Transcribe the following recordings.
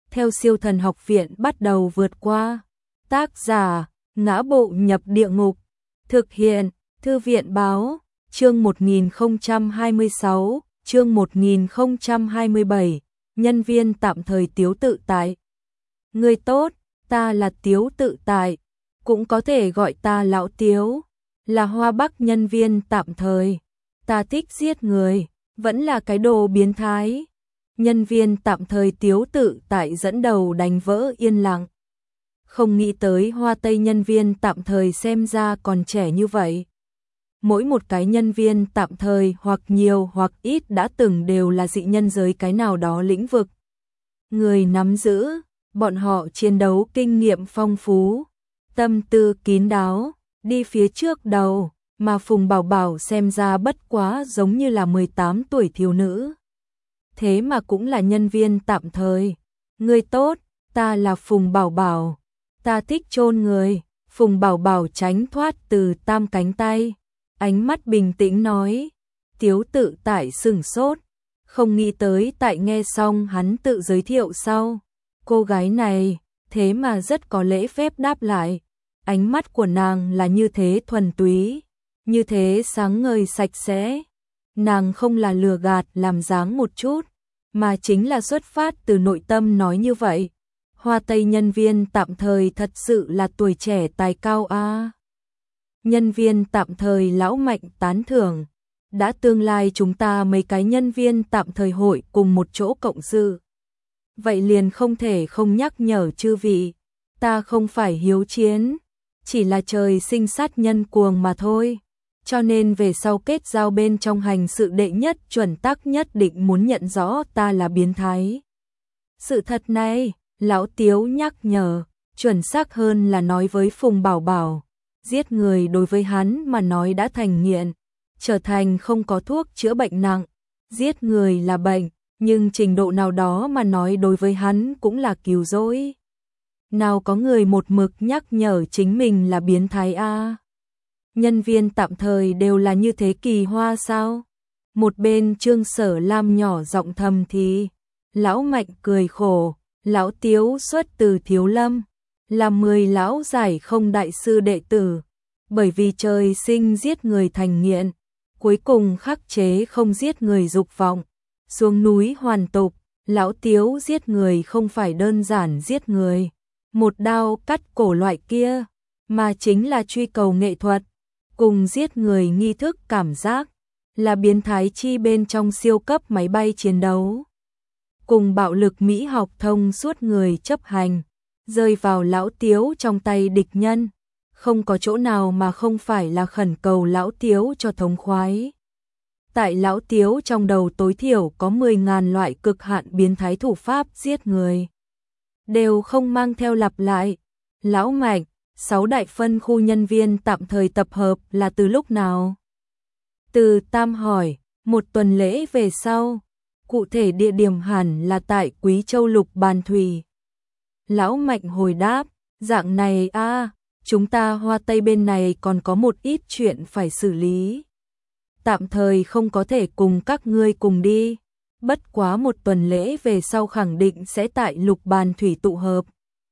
theo Siêu Thần Học Viện bắt đầu vượt qua. Tác giả: Ngã Bộ Nhập Địa Ngục. Thực hiện: Thư viện báo. Chương 1026, chương 1027, nhân viên tạm thời Tiếu Tự Tại. Người tốt, ta là Tiếu Tự Tại, cũng có thể gọi ta Lão Tiếu, là Hoa Bắc nhân viên tạm thời. Ta thích giết người, vẫn là cái đồ biến thái. Nhân viên tạm thời Tiếu Tự Tại dẫn đầu đánh vỡ yên lặng. Không nghĩ tới Hoa Tây nhân viên tạm thời xem ra còn trẻ như vậy. Mỗi một cái nhân viên tạm thời hoặc nhiều hoặc ít đã từng đều là dị nhân giới cái nào đó lĩnh vực. Người nắm giữ, bọn họ chiến đấu kinh nghiệm phong phú, tâm tư kín đáo, đi phía trước đầu, mà Phùng Bảo Bảo xem ra bất quá giống như là 18 tuổi thiếu nữ. Thế mà cũng là nhân viên tạm thời. Người tốt, ta là Phùng Bảo Bảo, ta thích chôn người. Phùng Bảo Bảo tránh thoát từ Tam cánh tay, ánh mắt bình tĩnh nói. Tiếu Tự Tại sửng sốt, không nghĩ tới tại nghe xong hắn tự giới thiệu sau, cô gái này thế mà rất có lễ phép đáp lại. Ánh mắt của nàng là như thế thuần túy, như thế sáng ngời sạch sẽ. Nàng không là lừa gạt làm dáng một chút, mà chính là xuất phát từ nội tâm nói như vậy. Hoa Tây nhân viên tạm thời thật sự là tuổi trẻ tài cao a. Nhân viên tạm thời Lão Mạnh tán thưởng. Đã tương lai chúng ta mấy cái nhân viên tạm thời hội cùng một chỗ cộng sự. Vậy liền không thể không nhắc nhở chư vị. Ta không phải hiếu chiến, chỉ là trời sinh sát nhân cuồng mà thôi. Cho nên về sau kết giao bên trong hành sự đệ nhất chuẩn tắc nhất định muốn nhận rõ ta là biến thái. Sự thật này, Lão Tiếu nhắc nhở, chuẩn xác hơn là nói với Phùng Bảo Bảo. Giết người đối với hắn mà nói đã thành nghiện, trở thành không có thuốc chữa bệnh nặng. Giết người là bệnh, nhưng trình độ nào đó mà nói đối với hắn cũng là cứu rỗi. Nào có người một mực nhắc nhở chính mình là biến thái a. Nhân viên tạm thời đều là như thế kỳ hoa sao? Một bên Trương Sở Lam nhỏ giọng thầm thì. Lão Mạnh cười khổ, Lão Tiếu xuất từ Thiếu Lâm, là 10 lão giải không đại sư đệ tử, bởi vì trời sinh giết người thành nghiện, cuối cùng khắc chế không giết người dục vọng, xuống núi hoàn tục. Lão Tiếu giết người không phải đơn giản giết người, một đao cắt cổ loại kia, mà chính là truy cầu nghệ thuật, cùng giết người nghi thức cảm giác, là biến thái chi bên trong siêu cấp máy bay chiến đấu, cùng bạo lực mỹ học thông suốt người chấp hành, rơi vào Lão Tiếu trong tay địch nhân, không có chỗ nào mà không phải là khẩn cầu Lão Tiếu cho thống khoái. Tại Lão Tiếu trong đầu tối thiểu có 10.000 loại cực hạn biến thái thủ pháp giết người, đều không mang theo lặp lại. Lão Mạnh, 6 đại phân khu nhân viên tạm thời tập hợp là từ lúc nào? Từ Tam hỏi. 1 tuần lễ về sau, cụ thể địa điểm hẳn là tại Quý Châu Lục Bàn Thủy. Lão Mạnh hồi đáp, dạng này a, chúng ta Hoa Tây bên này còn có một ít chuyện phải xử lý. Tạm thời không có thể cùng các ngươi cùng đi, bất quá 1 tuần lễ về sau khẳng định sẽ tại Lục Bàn Thủy tụ hợp.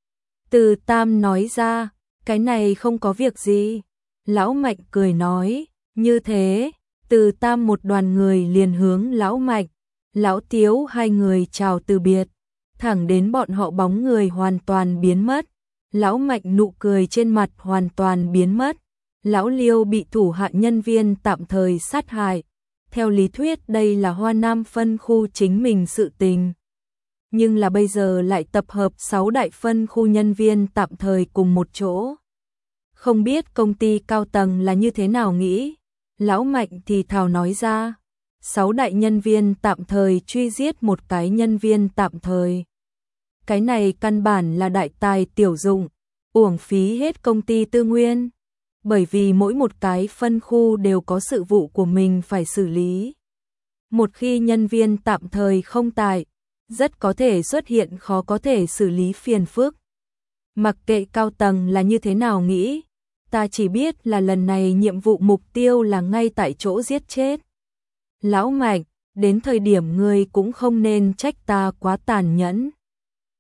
Từ Tam nói ra, cái này không có việc gì. Lão Mạnh cười nói, như thế, Từ Tam một đoàn người liền hướng Lão Mạnh, Lão Tiếu hai người chào từ biệt, thẳng đến bọn họ bóng người hoàn toàn biến mất. Lão Mạnh nụ cười trên mặt hoàn toàn biến mất. Lão Liêu bị thủ hạ nhân viên tạm thời sát hại. Theo lý thuyết đây là Hoa Nam phân khu chính mình sự tình. Nhưng là bây giờ lại tập hợp 6 đại phân khu nhân viên tạm thời cùng một chỗ. Không biết công ty cao tầng là như thế nào nghĩ. Lão Mạnh thì thào nói ra, 6 đại nhân viên tạm thời truy giết một cái nhân viên tạm thời. Cái này căn bản là đại tài tiểu dụng, uổng phí hết công ty tư nguyên. Bởi vì mỗi một cái phân khu đều có sự vụ của mình phải xử lý. Một khi nhân viên tạm thời không tại, rất có thể xuất hiện khó có thể xử lý phiền phức. Mặc kệ cao tầng là như thế nào nghĩ, ta chỉ biết là lần này nhiệm vụ mục tiêu là ngay tại chỗ giết chết. Lão Mạnh, đến thời điểm ngươi cũng không nên trách ta quá tàn nhẫn.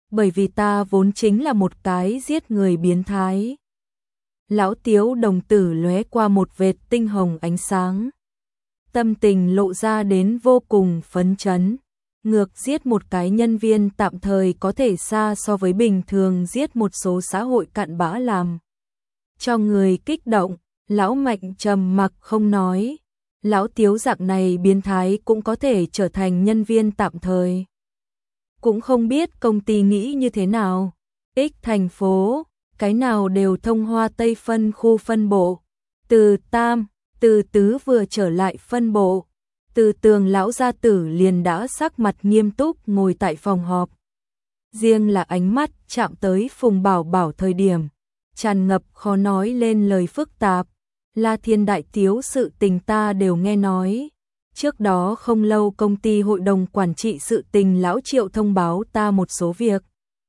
bởi vì ta vốn chính là một cái giết người biến thái. Lão Tiếu đồng tử lóe qua một vệt tinh hồng ánh sáng. Tâm tình lộ ra đến vô cùng phấn chấn. Ngược giết một cái nhân viên tạm thời có thể xa so với bình thường giết một số xã hội cặn bã làm cho người kích động. Lão Mạnh trầm mặc không nói. Lão Tiếu dạng này biến thái cũng có thể trở thành nhân viên tạm thời. Cũng không biết công ty nghĩ như thế nào. X thành phố, cái nào đều thông Hoa Tây phân khu phân bộ. Từ Tam, từ Tứ vừa trở lại phân bộ. Từ Tường lão gia tử liền đã sắc mặt nghiêm túc ngồi tại phòng họp. Riêng là ánh mắt chạm tới Phùng Bảo Bảo thời điểm, tràn ngập khó nói lên lời phức tạp. La Thiên đại tiếu sự tình ta đều nghe nói. Trước đó không lâu công ty hội đồng quản trị sự tình lão Triệu thông báo ta một số việc.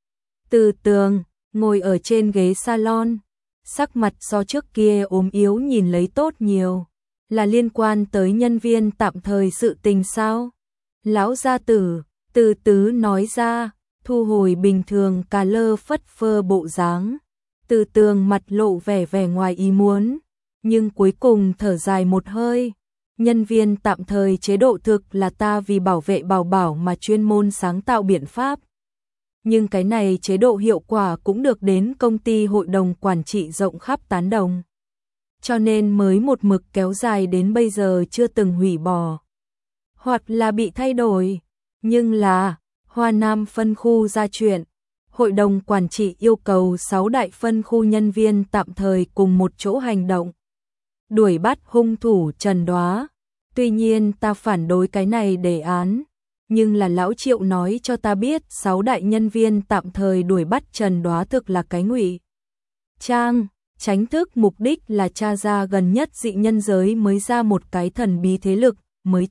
Từ Tường, ngồi ở trên ghế salon, sắc mặt so trước kia ốm yếu nhìn lấy tốt nhiều. Là liên quan tới nhân viên tạm thời sự tình sao? Lão gia tử, Từ Tứ nói ra, thu hồi bình thường cà lơ phất phơ bộ dáng. Từ Tường mặt lộ vẻ ngoài ý muốn, nhưng cuối cùng thở dài một hơi. Nhân viên tạm thời chế độ thực là ta vì bảo vệ Bảo Bảo mà chuyên môn sáng tạo biện pháp. Nhưng cái này chế độ hiệu quả cũng được đến công ty hội đồng quản trị rộng khắp tán đồng. Cho nên mới một mực kéo dài đến bây giờ chưa từng hủy bỏ. Hoặc là bị thay đổi. Nhưng là, Hoa Nam phân khu ra chuyện. Hội đồng quản trị yêu cầu 6 đại phân khu nhân viên tạm thời cùng một chỗ hành động. Đuổi bắt hung thủ Trần Đoá. Tuy nhiên ta phản đối cái này đề án. Nhưng là lão Triệu nói cho ta biết 6 đại nhân viên tạm thời đuổi bắt Trần Đoá thực là cái ngụy trang. Tránh thức mục đích là tra ra gần nhất dị nhân giới mới ra một cái thần bí thế lực, mới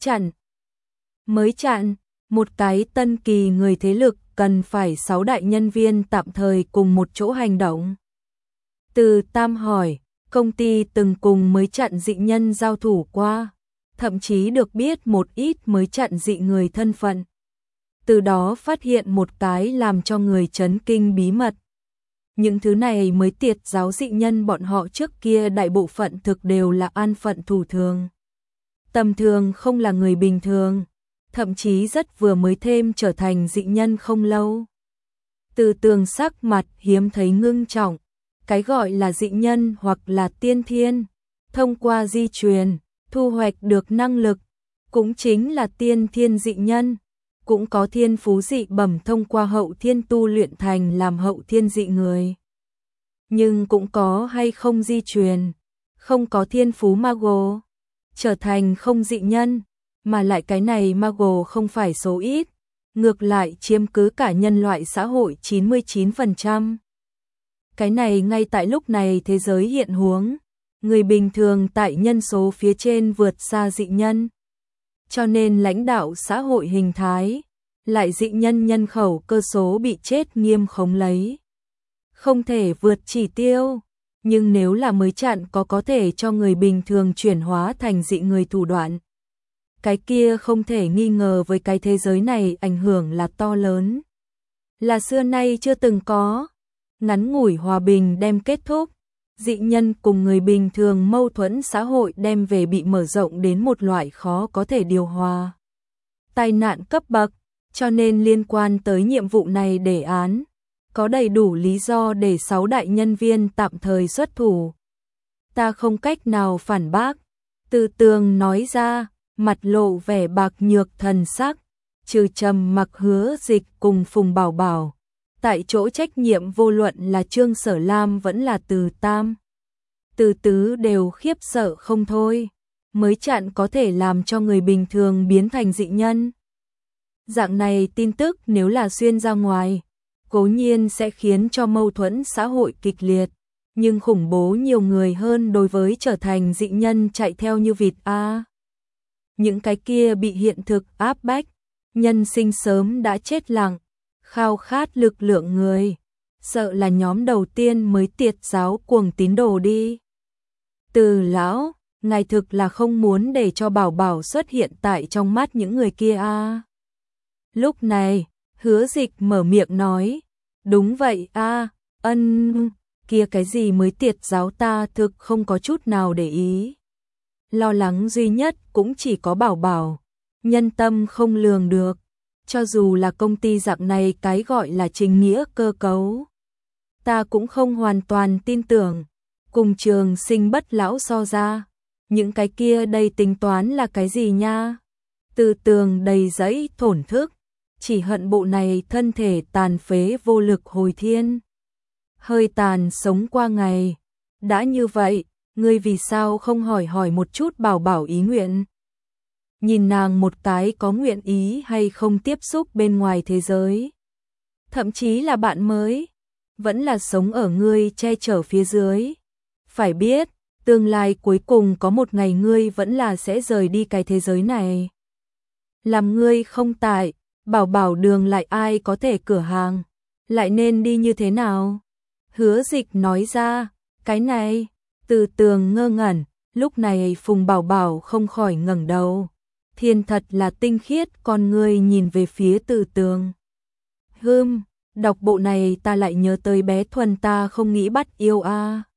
chặn, một cái tân kỳ người thế lực cần phải 6 đại nhân viên tạm thời cùng một chỗ hành động. Từ Tam hỏi, công ty từng cùng mới chặn dị nhân giao thủ qua, thậm chí được biết một ít mới chặn dị người thân phận. Từ đó phát hiện một cái làm cho người chấn kinh bí mật. Những thứ này mới tiệt giáo dị nhân bọn họ trước kia đại bộ phận thực đều là an phận thủ thường. Tầm thường không là người bình thường, thậm chí rất vừa mới thêm trở thành dị nhân không lâu. Từ Tường sắc mặt hiếm thấy ngưng trọng, cái gọi là dị nhân hoặc là tiên thiên, thông qua di truyền, thu hoạch được năng lực, cũng chính là tiên thiên dị nhân. Cũng có thiên phú dị bẩm thông qua hậu thiên tu luyện thành làm hậu thiên dị người. Nhưng cũng có hay không di truyền, không có thiên phú mago, trở thành không dị nhân, mà lại cái này mago không phải số ít, ngược lại chiếm cứ cả nhân loại xã hội 99%. Cái này ngay tại lúc này thế giới hiện huống, người bình thường tại nhân số phía trên vượt xa dị nhân. Cho nên lãnh đạo xã hội hình thái, lại dị nhân nhân khẩu cơ số bị chết nghiêm khống lấy. Không thể vượt chỉ tiêu, nhưng nếu là mới chặn có thể cho người bình thường chuyển hóa thành dị người thủ đoạn. Cái kia không thể nghi ngờ với cái thế giới này ảnh hưởng là to lớn. Là xưa nay chưa từng có. Ngắn ngủi hòa bình đem kết thúc. Dị nhân cùng người bình thường mâu thuẫn xã hội đem về bị mở rộng đến một loại khó có thể điều hòa. Tai nạn cấp bậc, cho nên liên quan tới nhiệm vụ này đề án, có đầy đủ lý do để 6 đại nhân viên tạm thời xuất thủ. Ta không cách nào phản bác. Từ Tường nói ra, mặt lộ vẻ bạc nhược thần sắc, trừ trầm mặc Hứa Dịch cùng Phùng Bảo Bảo. Tại chỗ trách nhiệm vô luận là Trương Sở Lam vẫn là Từ Tam, Từ Tứ đều khiếp sợ không thôi. Mới chặn có thể làm cho người bình thường biến thành dị nhân. Dạng này tin tức nếu là xuyên ra ngoài, cố nhiên sẽ khiến cho mâu thuẫn xã hội kịch liệt, nhưng khủng bố nhiều người hơn đối với trở thành dị nhân chạy theo như vịt a. Những cái kia bị hiện thực áp bách, nhân sinh sớm đã chết lặng, khao khát lực lượng người, sợ là nhóm đầu tiên mới tiệt giáo cuồng tín đồ đi. Từ lão, ngài thực là không muốn để cho Bảo Bảo xuất hiện tại trong mắt những người kia a. Lúc này, Hứa Dịch mở miệng nói, Đúng vậy a, kia cái gì mới tiệt giáo ta thực không có chút nào để ý. Lo lắng duy nhất cũng chỉ có Bảo Bảo, nhân tâm không lường được, cho dù là công ty dạng này cái gọi là chính nghĩa cơ cấu. Ta cũng không hoàn toàn tin tưởng, cùng Trường Sinh bất lão so ra, những cái kia đây tính toán là cái gì nha? Từ Tường đầy dẫy thổn thức, chỉ hận bộ này thân thể tàn phế vô lực hồi thiên. Hơi tàn sống qua ngày, đã như vậy, ngươi vì sao không hỏi hỏi một chút Bảo Bảo ý nguyện? Nhìn nàng một cái có nguyện ý hay không tiếp xúc bên ngoài thế giới, thậm chí là bạn mới, vẫn là sống ở ngươi che chở phía dưới. Phải biết, tương lai cuối cùng có một ngày ngươi vẫn là sẽ rời đi cái thế giới này. Làm ngươi không tại, Bảo Bảo đường lại ai có thể cửa hàng, lại nên đi như thế nào? Hứa Dịch nói ra, cái này, Từ Tường ngơ ngẩn, lúc này Phùng Bảo Bảo không khỏi ngẩng đầu. Thiên thật là tinh khiết, con ngươi nhìn về phía Từ Tường. Đọc bộ này ta lại nhớ tới bé Thuần ta không nghĩ bắt yêu a.